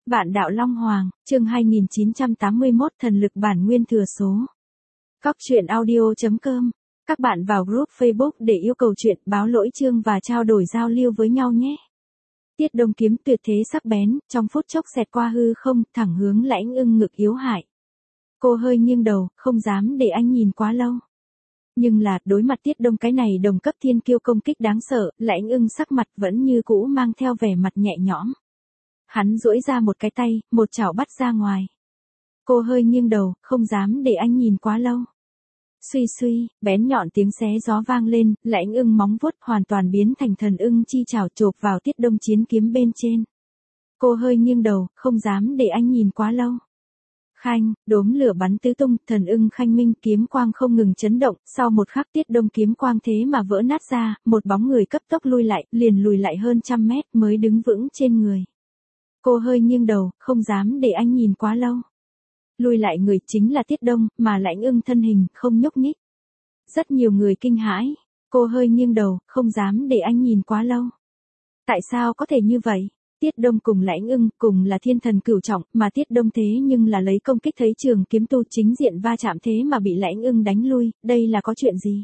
Vạn đạo Long Hoàng, chương 2981 thần lực bản nguyên thừa số. Cóc truyện audio.com. Các bạn vào group Facebook để yêu cầu chuyện, báo lỗi chương và trao đổi giao lưu với nhau nhé. Tiết Đông kiếm tuyệt thế sắc bén, trong phút chốc xẹt qua hư không, thẳng hướng Lãnh Ưng ngực yếu hại. Cô hơi nghiêng đầu, không dám để anh nhìn quá lâu. Nhưng là, đối mặt Tiết Đông cái này đồng cấp thiên kiêu công kích đáng sợ, Lãnh Ưng sắc mặt vẫn như cũ mang theo vẻ mặt nhẹ nhõm. Hắn duỗi ra một cái tay, một chảo bắt ra ngoài. Cô hơi nghiêng đầu, không dám để anh nhìn quá lâu. Suy suy, bén nhọn tiếng xé gió vang lên, Lãnh Ưng móng vuốt hoàn toàn biến thành thần ưng chi chảo chộp vào Tiết Đông chiến kiếm bên trên. Cô hơi nghiêng đầu, không dám để anh nhìn quá lâu. Khanh, đốm lửa bắn tứ tung, thần ưng khanh minh, kiếm quang không ngừng chấn động, sau một khắc Tiết Đông kiếm quang thế mà vỡ nát ra, một bóng người cấp tốc lui lại, liền lùi lại hơn 100 mét mới đứng vững trên người. Cô hơi nghiêng đầu, không dám để anh nhìn quá lâu. Lùi lại người chính là Tiết Đông, mà Lãnh Ưng thân hình, không nhúc nhích. Rất nhiều người kinh hãi. Cô hơi nghiêng đầu, không dám để anh nhìn quá lâu. Tại sao có thể như vậy? Tiết Đông cùng Lãnh Ưng, cùng là thiên thần cửu trọng, mà Tiết Đông thế nhưng là lấy công kích thấy trường kiếm tu chính diện va chạm thế mà bị Lãnh Ưng đánh lui, đây là có chuyện gì?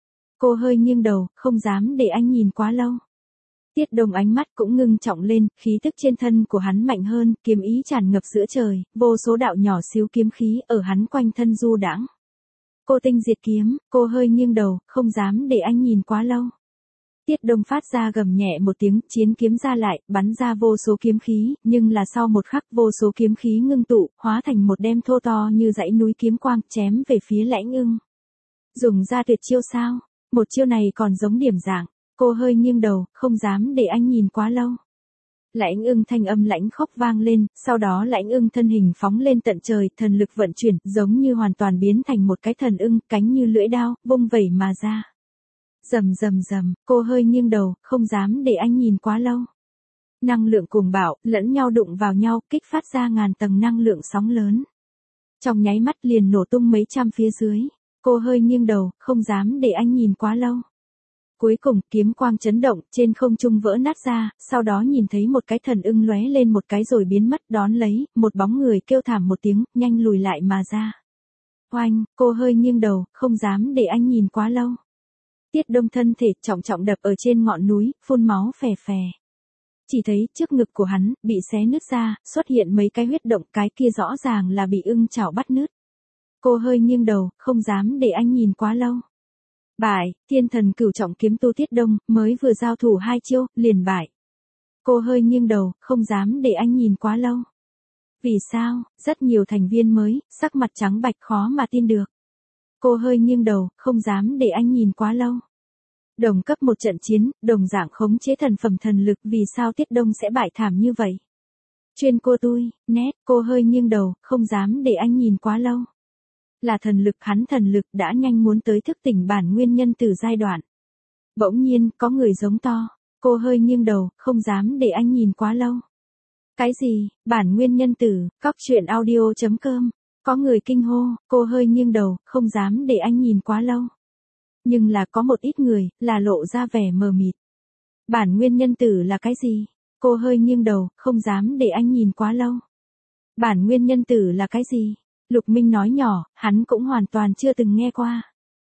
Cô hơi nghiêng đầu, không dám để anh nhìn quá lâu. Tiết Đông ánh mắt cũng ngưng trọng lên, khí tức trên thân của hắn mạnh hơn, kiếm ý tràn ngập giữa trời, vô số đạo nhỏ xíu kiếm khí ở hắn quanh thân du đãng. Cô tinh diệt kiếm, cô hơi nghiêng đầu, không dám để anh nhìn quá lâu. Tiết Đông phát ra gầm nhẹ một tiếng, chiến kiếm ra lại, bắn ra vô số kiếm khí, nhưng là sau một khắc vô số kiếm khí ngưng tụ, hóa thành một đem thô to như dãy núi kiếm quang, chém về phía Lãnh Ưng. Dùng ra tuyệt chiêu sao? Một chiêu này còn giống điểm dạng. Cô hơi nghiêng đầu, không dám để anh nhìn quá lâu. Lãnh Ưng thanh âm lãnh khốc vang lên, sau đó Lãnh Ưng thân hình phóng lên tận trời, thần lực vận chuyển, giống như hoàn toàn biến thành một cái thần ưng, cánh như lưỡi đao, vung vẩy mà ra. Rầm rầm rầm, cô hơi nghiêng đầu, không dám để anh nhìn quá lâu. Năng lượng cuồng bạo, lẫn nhau đụng vào nhau, kích phát ra ngàn tầng năng lượng sóng lớn. Trong nháy mắt liền nổ tung mấy trăm phía dưới. Cô hơi nghiêng đầu, không dám để anh nhìn quá lâu. Cuối cùng, kiếm quang chấn động, trên không trung vỡ nát ra, sau đó nhìn thấy một cái thần ưng lóe lên một cái rồi biến mất, đón lấy, một bóng người kêu thảm một tiếng, nhanh lùi lại mà ra. Oanh, cô hơi nghiêng đầu, không dám để anh nhìn quá lâu. Tiết Đông thân thể trọng trọng đập ở trên ngọn núi, phun máu phè phè. Chỉ thấy trước ngực của hắn, bị xé nứt ra, xuất hiện mấy cái huyết động, cái kia rõ ràng là bị ưng chảo bắt nứt. Cô hơi nghiêng đầu, không dám để anh nhìn quá lâu. Bại, thiên thần cửu trọng kiếm tu Tiết Đông, mới vừa giao thủ 2 chiêu, liền bại. Cô hơi nghiêng đầu, không dám để anh nhìn quá lâu. Vì sao? Rất nhiều thành viên mới, sắc mặt trắng bạch khó mà tin được. Cô hơi nghiêng đầu, không dám để anh nhìn quá lâu. Đồng cấp một trận chiến, đồng dạng khống chế thần phẩm thần lực, vì sao Tiết Đông sẽ bại thảm như vậy? Chuyên cô tôi, nét, cô hơi nghiêng đầu, không dám để anh nhìn quá lâu. Là thần lực, hắn thần lực đã nhanh muốn tới thức tỉnh bản nguyên nhân tử giai đoạn. Bỗng nhiên, có người giống to. Cô hơi nghiêng đầu, không dám để anh nhìn quá lâu. Cái gì? Bản nguyên nhân tử, cóc truyện audio.com. Có người kinh hô, cô hơi nghiêng đầu, không dám để anh nhìn quá lâu. Nhưng là có một ít người, là lộ ra vẻ mờ mịt. Bản nguyên nhân tử là cái gì? Cô hơi nghiêng đầu, không dám để anh nhìn quá lâu. Bản nguyên nhân tử là cái gì? Lục Minh nói nhỏ, hắn cũng hoàn toàn chưa từng nghe qua.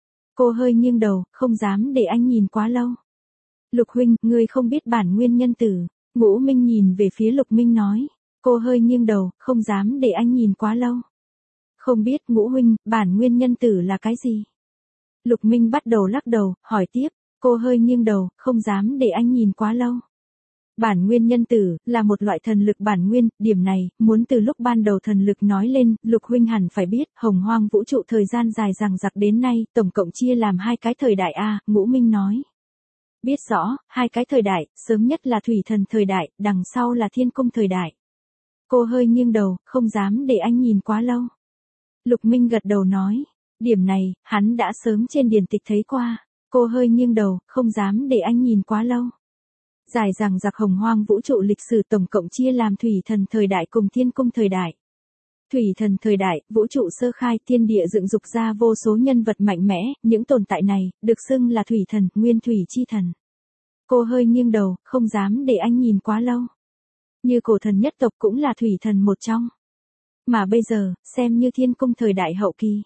Cô hơi nghiêng đầu, không dám để anh nhìn quá lâu. Lục huynh, ngươi không biết bản nguyên nhân tử. Ngũ Minh nhìn về phía Lục Minh nói. Cô hơi nghiêng đầu, không dám để anh nhìn quá lâu. Không biết Ngũ huynh, bản nguyên nhân tử là cái gì? Lục Minh bắt đầu lắc đầu, hỏi tiếp. Cô hơi nghiêng đầu, không dám để anh nhìn quá lâu. Bản nguyên nhân tử, là một loại thần lực bản nguyên, điểm này, muốn từ lúc ban đầu thần lực nói lên, Lục huynh hẳn phải biết, hồng hoang vũ trụ thời gian dài dằng dặc đến nay, tổng cộng chia làm 2 cái thời đại A, Ngũ Minh nói. Biết rõ, 2 cái thời đại, sớm nhất là thủy thần thời đại, đằng sau là thiên cung thời đại. Cô hơi nghiêng đầu, không dám để anh nhìn quá lâu. Lục Minh gật đầu nói, điểm này, hắn đã sớm trên điển tịch thấy qua. Cô hơi nghiêng đầu, không dám để anh nhìn quá lâu. Dài dằng dặc hồng hoang vũ trụ lịch sử tổng cộng chia làm thủy thần thời đại cùng thiên cung thời đại. Thủy thần thời đại, vũ trụ sơ khai, thiên địa dựng dục ra vô số nhân vật mạnh mẽ, những tồn tại này, được xưng là thủy thần, nguyên thủy chi thần. Cô hơi nghiêng đầu, không dám để anh nhìn quá lâu. Như cổ thần nhất tộc cũng là thủy thần một trong. Mà bây giờ, xem như thiên cung thời đại hậu kỳ.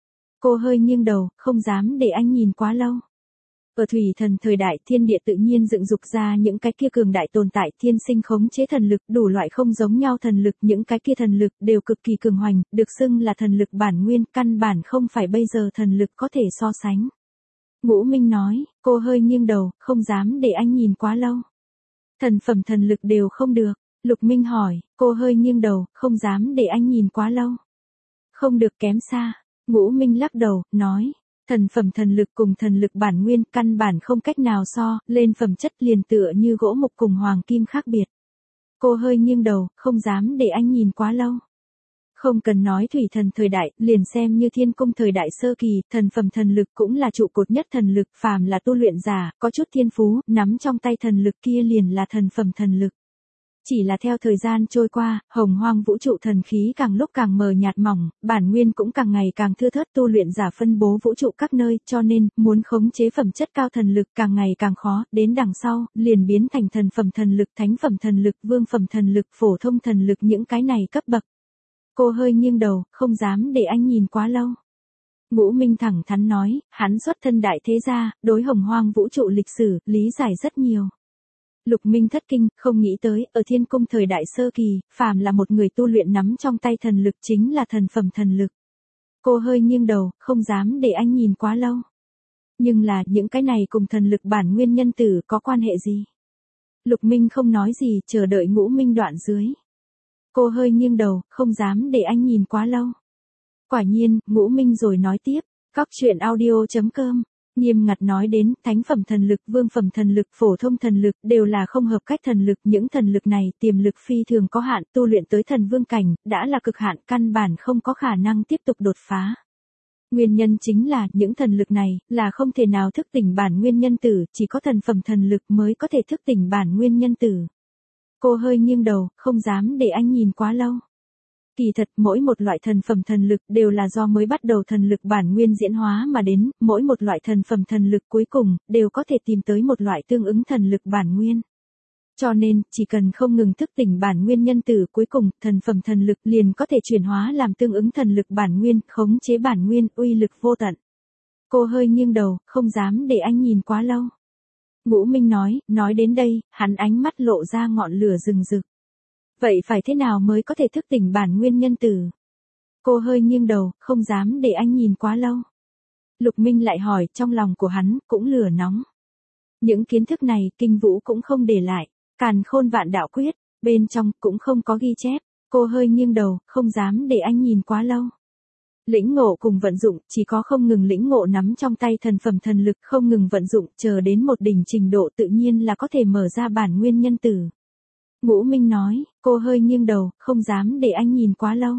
Cô hơi nghiêng đầu, không dám để anh nhìn quá lâu. Ở thủy thần thời đại thiên địa tự nhiên dựng dục ra những cái kia cường đại tồn tại thiên sinh khống chế thần lực đủ loại không giống nhau thần lực. Những cái kia thần lực đều cực kỳ cường hoành, được xưng là thần lực bản nguyên, căn bản không phải bây giờ thần lực có thể so sánh. Ngũ Minh nói, cô hơi nghiêng đầu, không dám để anh nhìn quá lâu. Thần phẩm thần lực đều không được. Lục Minh hỏi, cô hơi nghiêng đầu, không dám để anh nhìn quá lâu. Không được, kém xa. Ngũ Minh lắc đầu, nói, thần phẩm thần lực cùng thần lực bản nguyên căn bản không cách nào so, lên phẩm chất liền tựa như gỗ mục cùng hoàng kim khác biệt. Cô hơi nghiêng đầu, không dám để anh nhìn quá lâu. Không cần nói thủy thần thời đại, liền xem như thiên cung thời đại sơ kỳ, thần phẩm thần lực cũng là trụ cột nhất thần lực, phàm là tu luyện giả, có chút thiên phú, nắm trong tay thần lực kia liền là thần phẩm thần lực. Chỉ là theo thời gian trôi qua, hồng hoang vũ trụ thần khí càng lúc càng mờ nhạt mỏng, bản nguyên cũng càng ngày càng thưa thớt, tu luyện giả phân bố vũ trụ các nơi, cho nên, muốn khống chế phẩm chất cao thần lực càng ngày càng khó, đến đằng sau, liền biến thành thần phẩm thần lực, thánh phẩm thần lực, vương phẩm thần lực, phổ thông thần lực những cái này cấp bậc. Cô hơi nghiêng đầu, không dám để anh nhìn quá lâu. Ngũ Minh thẳng thắn nói, hắn xuất thân đại thế gia, đối hồng hoang vũ trụ lịch sử, lý giải rất nhiều. Lục Minh thất kinh, không nghĩ tới, ở thiên cung thời đại sơ kỳ, phàm là một người tu luyện nắm trong tay thần lực chính là thần phẩm thần lực. Cô hơi nghiêng đầu, không dám để anh nhìn quá lâu. Nhưng là, những cái này cùng thần lực bản nguyên nhân tử có quan hệ gì? Lục Minh không nói gì, chờ đợi Ngũ Minh đoạn dưới. Cô hơi nghiêng đầu, không dám để anh nhìn quá lâu. Quả nhiên, Ngũ Minh rồi nói tiếp, coctruyện.audio.com. Nghiêm ngặt nói đến, thánh phẩm thần lực, vương phẩm thần lực, phổ thông thần lực, đều là không hợp cách thần lực, những thần lực này, tiềm lực phi thường có hạn, tu luyện tới thần vương cảnh, đã là cực hạn, căn bản không có khả năng tiếp tục đột phá. Nguyên nhân chính là, những thần lực này, là không thể nào thức tỉnh bản nguyên nhân tử, chỉ có thần phẩm thần lực mới có thể thức tỉnh bản nguyên nhân tử. Cô hơi nghiêng đầu, không dám để anh nhìn quá lâu. Kỳ thật, mỗi một loại thần phẩm thần lực đều là do mới bắt đầu thần lực bản nguyên diễn hóa mà đến, mỗi một loại thần phẩm thần lực cuối cùng, đều có thể tìm tới một loại tương ứng thần lực bản nguyên. Cho nên, chỉ cần không ngừng thức tỉnh bản nguyên nhân tử cuối cùng, thần phẩm thần lực liền có thể chuyển hóa làm tương ứng thần lực bản nguyên, khống chế bản nguyên, uy lực vô tận. Cô hơi nghiêng đầu, không dám để anh nhìn quá lâu. Ngũ Minh nói đến đây, hắn ánh mắt lộ ra ngọn lửa rừng rực. Vậy phải thế nào mới có thể thức tỉnh bản nguyên nhân tử? Cô hơi nghiêng đầu, không dám để anh nhìn quá lâu. Lục Minh lại hỏi, trong lòng của hắn, cũng lửa nóng. Những kiến thức này, Kinh Vũ cũng không để lại. Càn Khôn Vạn Đạo Quyết, bên trong, cũng không có ghi chép. Cô hơi nghiêng đầu, không dám để anh nhìn quá lâu. Lĩnh ngộ cùng vận dụng, chỉ có không ngừng lĩnh ngộ nắm trong tay thần phẩm thần lực, không ngừng vận dụng, chờ đến một đỉnh trình độ tự nhiên là có thể mở ra bản nguyên nhân tử. Ngũ Minh nói, cô hơi nghiêng đầu, không dám để anh nhìn quá lâu.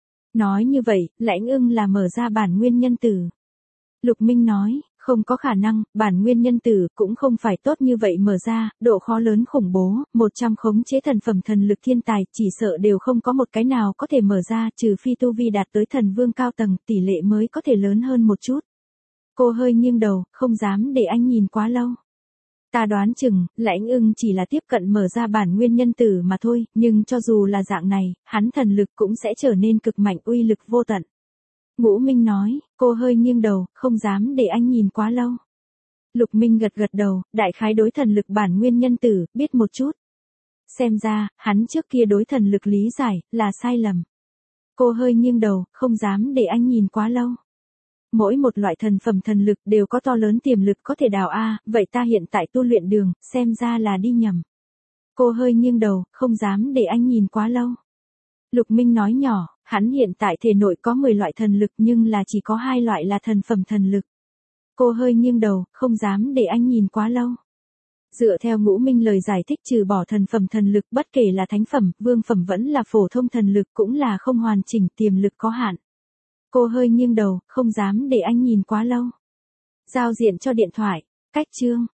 Nói như vậy, Lãnh Ưng là mở ra bản nguyên nhân tử. Lục Minh nói, không có khả năng, bản nguyên nhân tử cũng không phải tốt như vậy mở ra, độ khó lớn khủng bố, 100 khống chế thần phẩm thần lực thiên tài, chỉ sợ đều không có một cái nào có thể mở ra, trừ phi tu vi đạt tới thần vương cao tầng, tỷ lệ mới có thể lớn hơn một chút. Cô hơi nghiêng đầu, không dám để anh nhìn quá lâu. Ta đoán chừng, Lãnh Ưng chỉ là tiếp cận mở ra bản nguyên nhân tử mà thôi, nhưng cho dù là dạng này, hắn thần lực cũng sẽ trở nên cực mạnh, uy lực vô tận. Ngũ Minh nói, cô hơi nghiêng đầu, không dám để anh nhìn quá lâu. Lục Minh gật gật đầu, đại khái đối thần lực bản nguyên nhân tử, biết một chút. Xem ra, hắn trước kia đối thần lực lý giải, là sai lầm. Cô hơi nghiêng đầu, không dám để anh nhìn quá lâu. Mỗi một loại thần phẩm thần lực đều có to lớn tiềm lực có thể đào vậy ta hiện tại tu luyện đường, xem ra là đi nhầm. Cô hơi nghiêng đầu, không dám để anh nhìn quá lâu. Lục Minh nói nhỏ, hắn hiện tại thể nội có 10 loại thần lực nhưng là chỉ có 2 loại là thần phẩm thần lực. Cô hơi nghiêng đầu, không dám để anh nhìn quá lâu. Dựa theo Ngũ Minh lời giải thích trừ bỏ thần phẩm thần lực bất kể là thánh phẩm, vương phẩm vẫn là phổ thông thần lực cũng là không hoàn chỉnh, tiềm lực có hạn. Cô hơi nghiêng đầu, không dám để anh nhìn quá lâu. Giao diện cho điện thoại, cách chương.